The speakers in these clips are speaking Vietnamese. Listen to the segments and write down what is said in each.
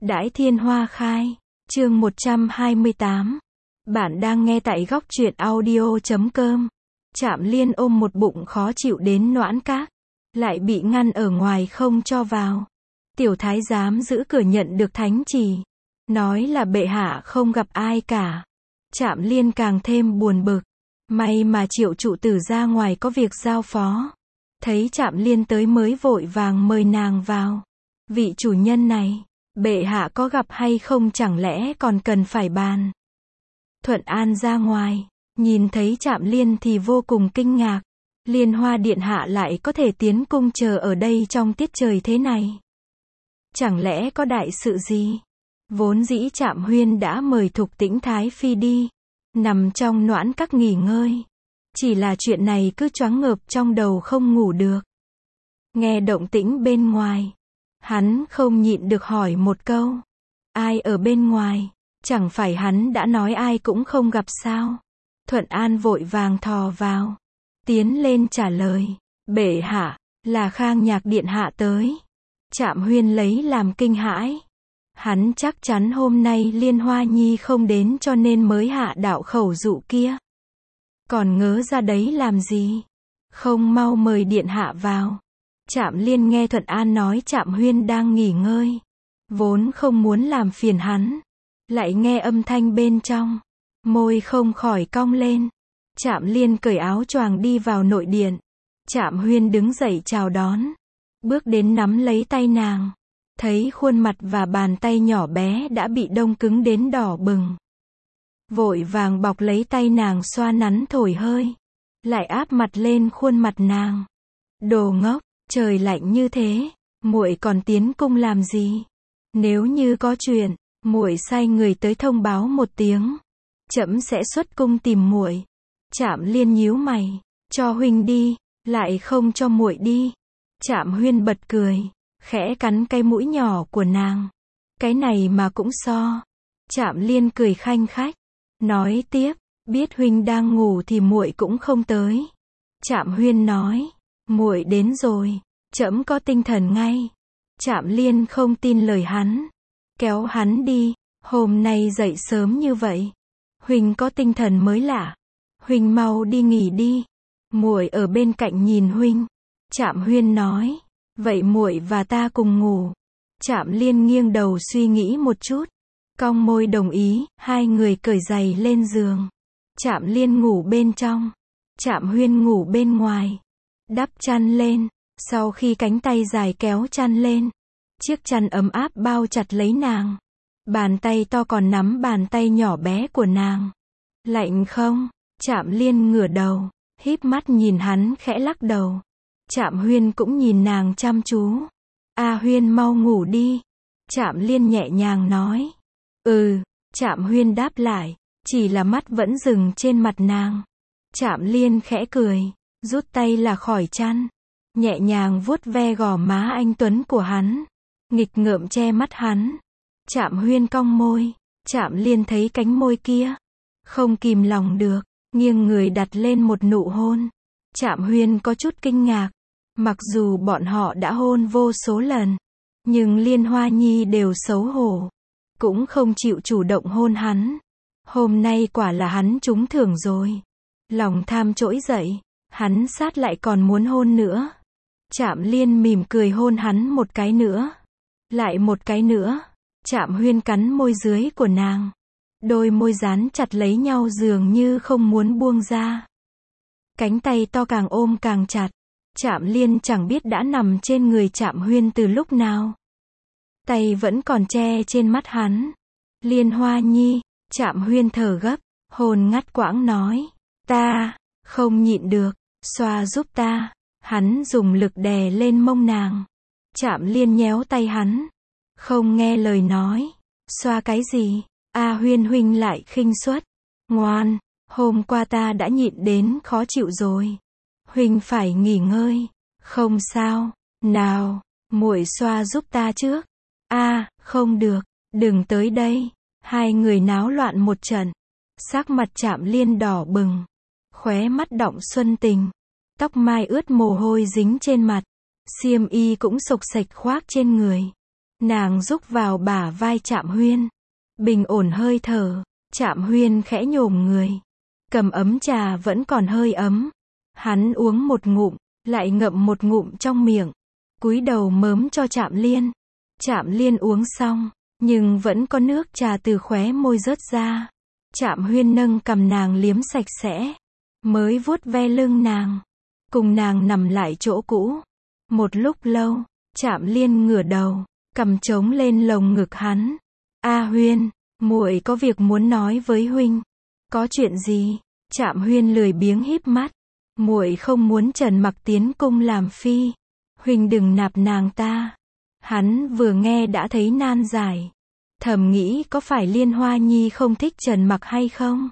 Đãi thiên hoa khai. Chương 128. Bạn đang nghe tại góc truyện audio.com. Trạm Liên ôm một bụng khó chịu đến noãn các, lại bị ngăn ở ngoài không cho vào. Tiểu thái giám giữ cửa nhận được thánh chỉ, nói là bệ hạ không gặp ai cả. Trạm Liên càng thêm buồn bực. May mà Triệu trụ tử ra ngoài có việc giao phó. Thấy Trạm Liên tới mới vội vàng mời nàng vào. Vị chủ nhân này, bệ hạ có gặp hay không chẳng lẽ còn cần phải bàn. Thuận An ra ngoài, nhìn thấy Trạm Liên thì vô cùng kinh ngạc. Liên Hoa điện hạ lại có thể tiến cung chờ ở đây trong tiết trời thế này. Chẳng lẽ có đại sự gì? Vốn dĩ Trạm Huyên đã mời Thục Tĩnh Thái Phi đi, nằm trong noãn các nghỉ ngơi. Chỉ là chuyện này cứ choáng ngợp trong đầu không ngủ được. Nghe động tĩnh bên ngoài, hắn không nhịn được hỏi một câu. Ai ở bên ngoài? Chẳng phải hắn đã nói ai cũng không gặp sao? Thuận An vội vàng thò vào, tiến lên trả lời. Bệ hạ, là Khang Nhạc điện hạ tới. Trạm Huyên lấy làm kinh hãi. Hắn chắc chắn hôm nay Liên Hoa Nhi không đến cho nên mới hạ đạo khẩu dụ kia. Còn ngớ ra đấy làm gì? Không mau mời điện hạ vào. Trạm Liên nghe Thuận An nói Trạm Huyên đang nghỉ ngơi, vốn không muốn làm phiền hắn, lại nghe âm thanh bên trong, môi không khỏi cong lên. Trạm Liên cởi áo choàng đi vào nội điện. Trạm Huyên đứng dậy chào đón, bước đến nắm lấy tay nàng, thấy khuôn mặt và bàn tay nhỏ bé đã bị đông cứng đến đỏ bừng. Vội vàng bọc lấy tay nàng xoa nắn thổi hơi, lại áp mặt lên khuôn mặt nàng. Đồ ngốc, trời lạnh như thế, muội còn tiến cung làm gì? Nếu như có chuyện, muội sai người tới thông báo một tiếng, trẫm sẽ xuất cung tìm muội. Trạm Liên nhíu mày, cho huynh đi, lại không cho muội đi. Trạm Huyên bật cười, khẽ cắn cái mũi nhỏ của nàng. Cái này mà cũng so. Trạm Liên cười khanh khách, nói tiếp, biết huynh đang ngủ thì muội cũng không tới. Trạm Huyên nói, muội đến rồi, trẫm có tinh thần ngay. Trạm Liên không tin lời hắn, kéo hắn đi. Hôm nay dậy sớm như vậy, huynh có tinh thần mới lạ. Huynh mau đi nghỉ đi, muội ở bên cạnh nhìn huynh. Trạm Huyên nói, vậy muội và ta cùng ngủ. Trạm Liên nghiêng đầu suy nghĩ một chút, cong môi đồng ý. Hai người cởi giày lên giường. Trạm Liên ngủ bên trong, Trạm Huyên ngủ bên ngoài. Đắp chăn lên, sau khi cánh tay dài kéo chăn lên, chiếc chăn ấm áp bao chặt lấy nàng. Bàn tay to còn nắm bàn tay nhỏ bé của nàng. Lạnh không? Trạm Liên ngửa đầu, híp mắt nhìn hắn khẽ lắc đầu. Trạm Huyên cũng nhìn nàng chăm chú. A Huyên mau ngủ đi. Trạm Liên nhẹ nhàng nói. Trạm Huyên đáp lại, chỉ là mắt vẫn dừng trên mặt nàng. Trạm Liên khẽ cười, rút tay là khỏi chăn, nhẹ nhàng vuốt ve gò má anh tuấn của hắn, nghịch ngợm che mắt hắn. Trạm Huyên cong môi, Trạm Liên thấy cánh môi kia, không kìm lòng được, nghiêng người đặt lên một nụ hôn. Trạm Huyên có chút kinh ngạc, mặc dù bọn họ đã hôn vô số lần, nhưng Liên Hoa Nhi đều xấu hổ, cũng không chịu chủ động hôn hắn. Hôm nay quả là hắn trúng thưởng rồi. Lòng tham trỗi dậy, hắn sát lại còn muốn hôn nữa. Trạm Liên mỉm cười hôn hắn một cái nữa, lại một cái nữa. Trạm Huyên cắn môi dưới của nàng, đôi môi dán chặt lấy nhau dường như không muốn buông ra. Cánh tay to càng ôm càng chặt. Trạm Liên chẳng biết đã nằm trên người Trạm Huyên từ lúc nào, tay vẫn còn che trên mắt hắn. Liên Hoa Nhi. Trạm Huyên thở gấp, hồn ngắt quãng nói, ta không nhịn được, xoa giúp ta. Hắn dùng lực đè lên mông nàng. Trạm Liên nhéo tay hắn, không nghe lời nói. Xoa cái gì? Huyên huynh lại khinh suất. Ngoan, hôm qua ta đã nhịn đến khó chịu rồi, huynh phải nghỉ ngơi. Không sao, nào, muội xoa giúp ta trước. Không được, đừng tới đây. Hai người náo loạn một trận. Sắc mặt Trạm Liên đỏ bừng, khóe mắt đọng xuân tình, tóc mai ướt mồ hôi dính trên mặt, xiêm y cũng xộc xệch khoác trên người. Nàng rúc vào bả vai Trạm Huyên. Bình ổn hơi thở. Trạm Huyên khẽ nhổm người. Cầm ấm trà vẫn còn hơi ấm. Hắn uống một ngụm, lại ngậm một ngụm trong miệng. Cúi đầu mớm cho Trạm Liên. Trạm Liên uống xong, nhưng vẫn có nước trà từ khóe môi rớt ra. Trạm Huyên nâng cằm nàng liếm sạch sẽ. Mới vuốt ve lưng nàng. Cùng nàng nằm lại chỗ cũ. Một lúc lâu, Trạm Liên ngửa đầu, cầm trống lên lồng ngực hắn. A Huyên, muội có việc muốn nói với huynh. Có chuyện gì? Trạm Huyên lười biếng híp mắt. Muội không muốn Trần Mặc tiến cung làm phi. Huynh đừng nạp nàng ta. Hắn vừa nghe đã thấy nan giải. Thầm nghĩ có phải Liên Hoa Nhi không thích Trần Mặc hay không?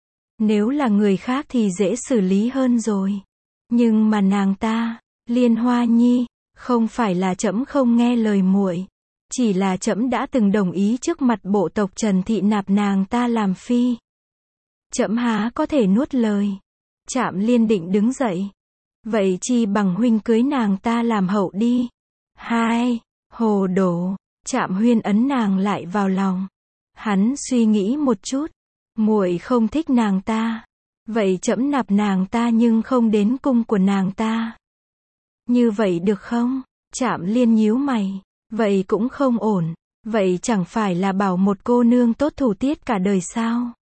Nếu là người khác thì dễ xử lý hơn rồi. Nhưng mà nàng ta, Liên Hoa Nhi, không phải là trẫm không nghe lời muội, chỉ là trẫm đã từng đồng ý trước mặt bộ tộc Trần Thị nạp nàng ta làm phi. Trẫm há có thể nuốt lời. Trạm Liên định đứng dậy. Vậy chi bằng huynh cưới nàng ta làm hậu đi. Hai, hồ đồ. Trạm Huyên ấn nàng lại vào lòng. Hắn suy nghĩ một chút. Muội không thích nàng ta. Vậy trẫm nạp nàng ta nhưng không đến cung của nàng ta. Như vậy được không? Trạm Liên nhíu mày. Vậy cũng không ổn. Vậy chẳng phải là bảo một cô nương tốt thủ tiết cả đời sao?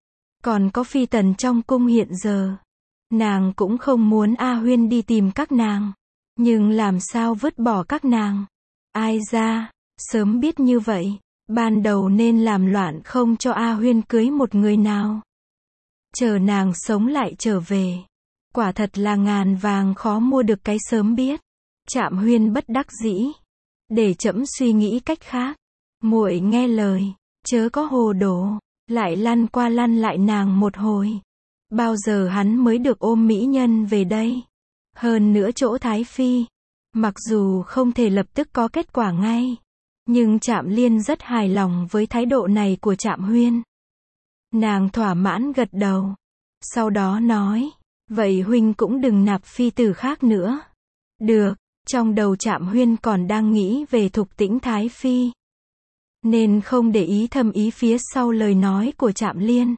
Còn có phi tần trong cung hiện giờ. Nàng cũng không muốn A Huyên đi tìm các nàng. Nhưng làm sao vứt bỏ các nàng? Ai ra, sớm biết như vậy, ban đầu nên làm loạn không cho A Huyên cưới một người nào. Chờ nàng sống lại trở về. Quả thật là ngàn vàng khó mua được cái sớm biết. Trạm Huyên bất đắc dĩ. Để trẫm suy nghĩ cách khác. Muội nghe lời, chớ có hồ đồ. Lại lăn qua lăn lại nàng một hồi. Bao giờ hắn mới được ôm mỹ nhân về đây? Hơn nữa chỗ Thái Phi. Mặc dù không thể lập tức có kết quả ngay. Nhưng Trạm Liên rất hài lòng với thái độ này của Trạm Huyên. Nàng thỏa mãn gật đầu. Sau đó nói. Vậy huynh cũng đừng nạp phi tử khác nữa. Được. Trong đầu Trạm Huyên còn đang nghĩ về Thục Tĩnh Thái Phi. Nên không để ý thâm ý phía sau lời nói của Trạm Liên.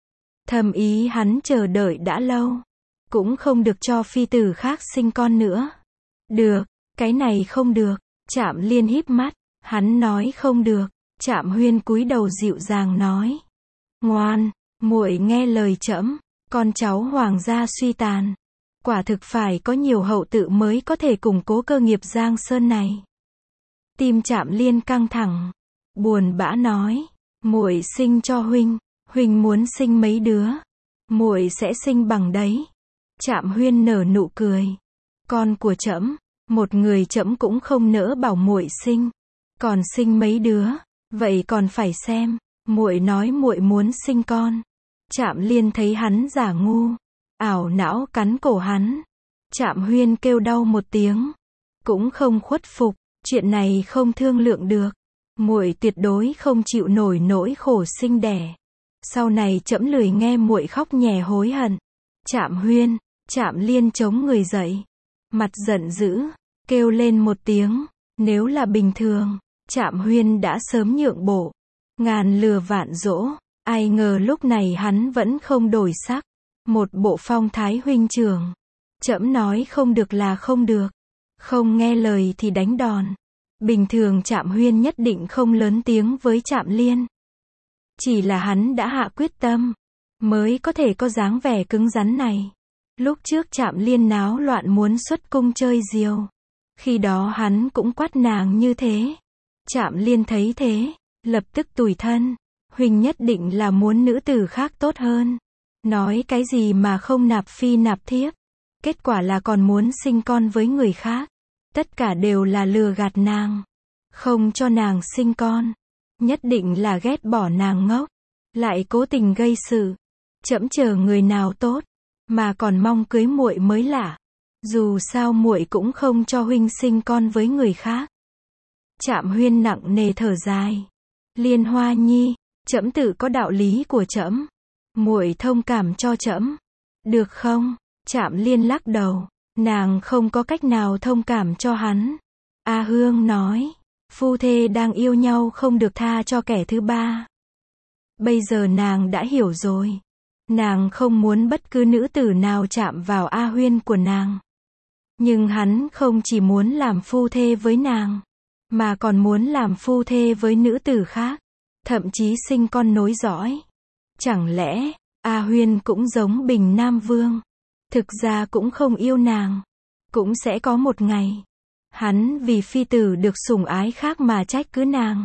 Thâm ý hắn chờ đợi đã lâu. Cũng không được cho phi tử khác sinh con nữa. Được, cái này không được. Trạm Liên híp mắt. Hắn nói không được. Trạm Huyên cúi đầu dịu dàng nói. Ngoan, muội nghe lời trẫm. Con cháu hoàng gia suy tàn. Quả thực phải có nhiều hậu tự mới có thể củng cố cơ nghiệp Giang Sơn này. Tim Trạm Liên căng thẳng. Buồn bã nói. Muội sinh cho huynh. Huynh muốn sinh mấy đứa. Muội sẽ sinh bằng đấy. Trạm Huyên nở nụ cười. Con của trẫm, một người trẫm cũng không nỡ bảo muội sinh. Còn sinh mấy đứa, vậy còn phải xem. Muội nói muội muốn sinh con. Trạm Liên thấy hắn giả ngu, ảo não cắn cổ hắn. Trạm Huyên kêu đau một tiếng, cũng không khuất phục. Chuyện này không thương lượng được. Muội tuyệt đối không chịu nổi nỗi khổ sinh đẻ. Sau này trẫm lười nghe muội khóc nhè hối hận. Trạm Huyên, Trạm Liên chống người dậy, mặt giận dữ, kêu lên một tiếng. Nếu là bình thường, Trạm Huyên đã sớm nhượng bộ. Ngàn lừa vạn dỗ. Ai ngờ lúc này hắn vẫn không đổi sắc. Một bộ phong thái huynh trưởng. Trẫm nói không được là không được. Không nghe lời thì đánh đòn. Bình thường Trạm Huyên nhất định không lớn tiếng với Trạm Liên. Chỉ là hắn đã hạ quyết tâm, mới có thể có dáng vẻ cứng rắn này. Lúc trước Trạm Liên náo loạn muốn xuất cung chơi diều. Khi đó hắn cũng quát nàng như thế. Trạm Liên thấy thế, lập tức tủi thân. Huynh nhất định là muốn nữ tử khác tốt hơn. Nói cái gì mà không nạp phi nạp thiếp. Kết quả là còn muốn sinh con với người khác. Tất cả đều là lừa gạt nàng. Không cho nàng sinh con. Nhất định là ghét bỏ nàng ngốc. Lại cố tình gây sự. Trẫm chờ người nào tốt. Mà còn mong cưới muội mới lạ. Dù sao muội cũng không cho huynh sinh con với người khác. Trạm Huyên nặng nề thở dài. Liên Hoa Nhi, trẫm tự có đạo lý của trẫm. Muội thông cảm cho trẫm. Được không? Trạm Liên lắc đầu. Nàng không có cách nào thông cảm cho hắn. A Hương nói. Phu thê đang yêu nhau không được tha cho kẻ thứ ba. Bây giờ nàng đã hiểu rồi. Nàng không muốn bất cứ nữ tử nào chạm vào A Huyên của nàng. Nhưng hắn không chỉ muốn làm phu thê với nàng, mà còn muốn làm phu thê với nữ tử khác, thậm chí sinh con nối dõi. Chẳng lẽ, A Huyên cũng giống Bình Nam Vương? Thực ra cũng không yêu nàng. Cũng sẽ có một ngày, hắn vì phi tử được sủng ái khác mà trách cứ nàng.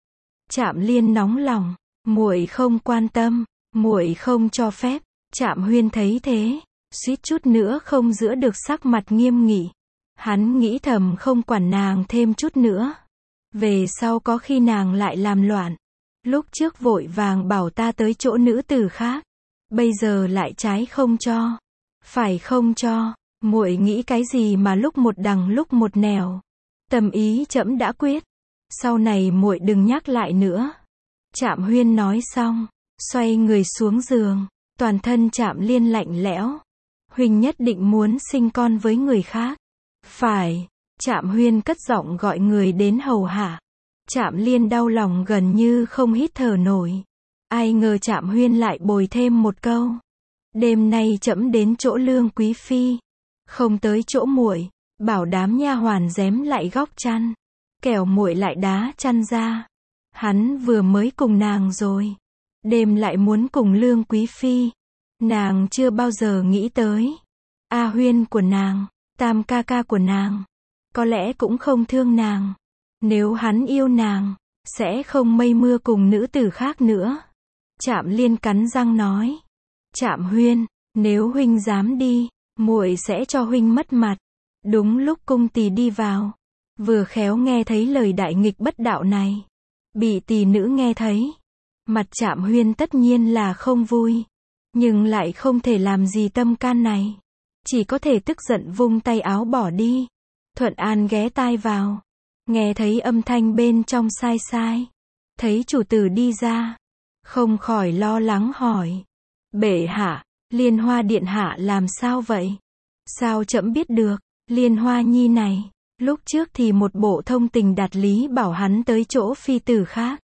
Trạm Liên nóng lòng, muội không quan tâm, muội không cho phép. Trạm Huyên thấy thế, suýt chút nữa không giữ được sắc mặt nghiêm nghị. Hắn nghĩ thầm không quản nàng thêm chút nữa. Về sau có khi nàng lại làm loạn. Lúc trước vội vàng bảo ta tới chỗ nữ tử khác, bây giờ lại trái không cho. Phải không cho, muội nghĩ cái gì mà lúc một đằng lúc một nẻo. Tâm ý trẫm đã quyết. Sau này muội đừng nhắc lại nữa. Trạm Huyên nói xong, xoay người xuống giường. Toàn thân Trạm Liên lạnh lẽo. Huynh nhất định muốn sinh con với người khác. Phải. Trạm Huyên cất giọng gọi người đến hầu hạ. Trạm Liên đau lòng gần như không hít thở nổi. Ai ngờ Trạm Huyên lại bồi thêm một câu. Đêm nay trẫm đến chỗ Lương Quý phi, không tới chỗ muội, bảo đám nha hoàn rém lại góc chăn, kẻo muội lại đá chăn ra. Hắn vừa mới cùng nàng rồi, đêm lại muốn cùng Lương Quý phi. Nàng chưa bao giờ nghĩ tới. A Huyên của nàng, Tam ca ca của nàng, có lẽ cũng không thương nàng. Nếu hắn yêu nàng, sẽ không mây mưa cùng nữ tử khác nữa. Trạm Liên cắn răng nói. Trạm Huyên, nếu huynh dám đi, muội sẽ cho huynh mất mặt. Đúng lúc cung tỳ đi vào, vừa khéo nghe thấy lời đại nghịch bất đạo này. Bị tỳ nữ nghe thấy, mặt Trạm Huyên tất nhiên là không vui, nhưng lại không thể làm gì tâm can này. Chỉ có thể tức giận vung tay áo bỏ đi. Thuận An ghé tai vào, nghe thấy âm thanh bên trong sai sai. Thấy chủ tử đi ra, không khỏi lo lắng hỏi. Bệ hạ, Liên Hoa điện hạ làm sao vậy? Sao trẫm biết được? Liên Hoa nhi này, lúc trước thì một bộ thông tình đạt lý bảo hắn tới chỗ phi tử khác.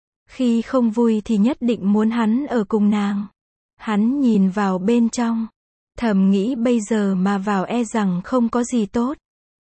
Khi không vui thì nhất định muốn hắn ở cùng nàng. Hắn nhìn vào bên trong, thầm nghĩ bây giờ mà vào e rằng không có gì tốt.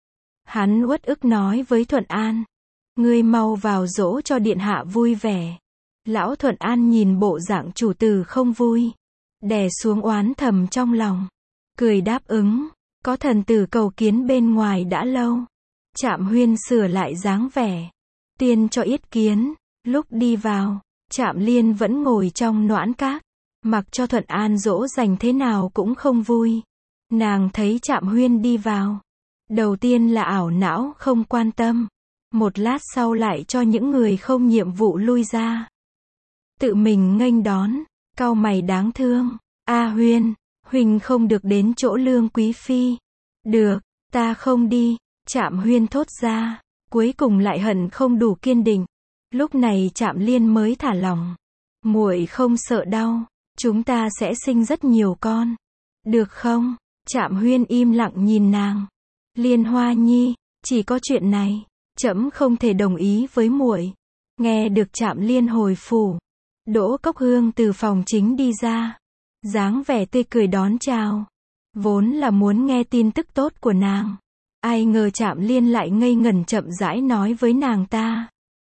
Hắn uất ức nói với Thuận An. Ngươi mau vào dỗ cho điện hạ vui vẻ. Lão Thuận An nhìn bộ dạng chủ tử không vui, đè xuống oán thầm trong lòng, cười đáp ứng. Có thần tử cầu kiến bên ngoài đã lâu. Trạm Huyên sửa lại dáng vẻ, tiên cho yết kiến. Lúc đi vào, Trạm Liên vẫn ngồi trong noãn các, mặc cho Thuận An dỗ dành thế nào cũng không vui. Nàng thấy Trạm Huyên đi vào, đầu tiên là ảo não không quan tâm, một lát sau lại cho những người không nhiệm vụ lui ra. Tự mình nghênh đón, cau mày đáng thương. A Huyên, huynh không được đến chỗ Lương Quý phi. Được, ta không đi. Trạm Huyên thốt ra, cuối cùng lại hận không đủ kiên định. Lúc này Trạm Liên mới thả lòng. Muội không sợ đau, chúng ta sẽ sinh rất nhiều con. Được không? Trạm Huyên im lặng nhìn nàng. Liên Hoa nhi, chỉ có chuyện này, trẫm không thể đồng ý với muội. Nghe được Trạm Liên hồi phủ, Đỗ Cốc Hương từ phòng chính đi ra, dáng vẻ tươi cười đón chào. Vốn là muốn nghe tin tức tốt của nàng, ai ngờ Trạm Liên lại ngây ngẩn chậm rãi nói với nàng ta.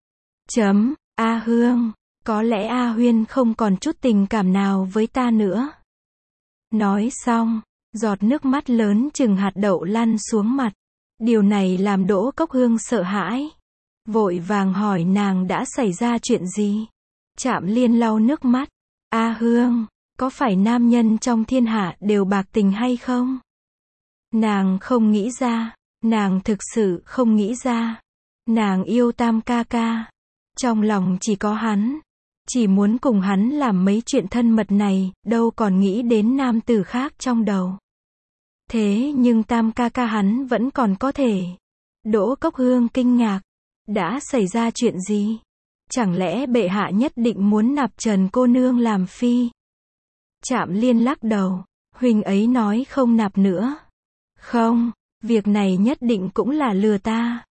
A Hương, có lẽ A Huyên không còn chút tình cảm nào với ta nữa. Nói xong, giọt nước mắt lớn chừng hạt đậu lăn xuống mặt. Điều này làm Đỗ Cốc Hương sợ hãi, vội vàng hỏi nàng đã xảy ra chuyện gì. Trạm Liên lau nước mắt. A Hương, có phải nam nhân trong thiên hạ đều bạc tình hay không? Nàng không nghĩ ra, nàng thực sự không nghĩ ra. Nàng yêu Tam ca ca, trong lòng chỉ có hắn, chỉ muốn cùng hắn làm mấy chuyện thân mật này, đâu còn nghĩ đến nam tử khác trong đầu. Thế nhưng Tam ca ca hắn vẫn còn có thể. Đỗ Cốc Hương kinh ngạc. Đã xảy ra chuyện gì? Chẳng lẽ bệ hạ nhất định muốn nạp Trần cô nương làm phi? Trạm Liên lắc đầu. Huynh ấy nói không nạp nữa. Không, việc này nhất định cũng là lừa ta.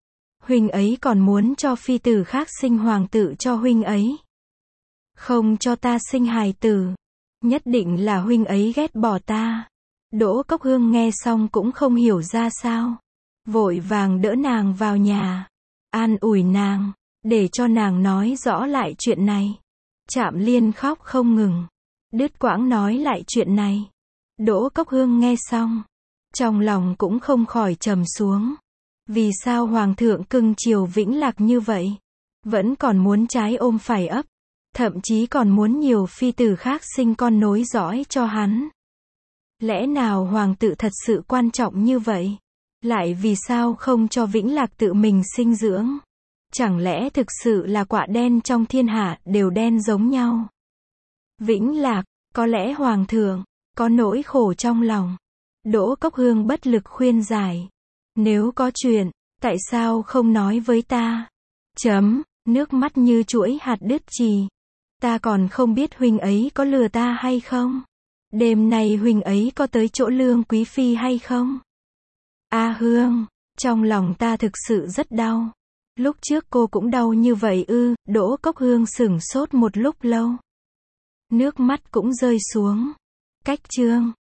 Huynh ấy còn muốn cho phi tử khác sinh hoàng tử cho huynh ấy. Không cho ta sinh hài tử. Nhất định là huynh ấy ghét bỏ ta. Đỗ Cốc Hương nghe xong cũng không hiểu ra sao. Vội vàng đỡ nàng vào nhà. An ủi nàng. Để cho nàng nói rõ lại chuyện này. Trạm Liên khóc không ngừng. Đứt quãng nói lại chuyện này. Đỗ Cốc Hương nghe xong. Trong lòng cũng không khỏi trầm xuống. Vì sao Hoàng thượng cưng chiều Vĩnh Lạc như vậy? Vẫn còn muốn trái ôm phải ấp. Thậm chí còn muốn nhiều phi tử khác sinh con nối dõi cho hắn. Lẽ nào Hoàng tử thật sự quan trọng như vậy? Lại vì sao không cho Vĩnh Lạc tự mình sinh dưỡng? Chẳng lẽ thực sự là quạ đen trong thiên hạ đều đen giống nhau? Vĩnh Lạc, có lẽ Hoàng thượng có nỗi khổ trong lòng. Đỗ Cốc Hương bất lực khuyên giải. Nếu có chuyện, tại sao không nói với ta? Nước mắt như chuỗi hạt đứt chì. Ta còn không biết huynh ấy có lừa ta hay không? Đêm nay huynh ấy có tới chỗ Lương Quý Phi hay không? A Hương, trong lòng ta thực sự rất đau. Lúc trước cô cũng đau như vậy ư? Đỗ Cốc Hương sửng sốt một lúc lâu. Nước mắt cũng rơi xuống. Cách chương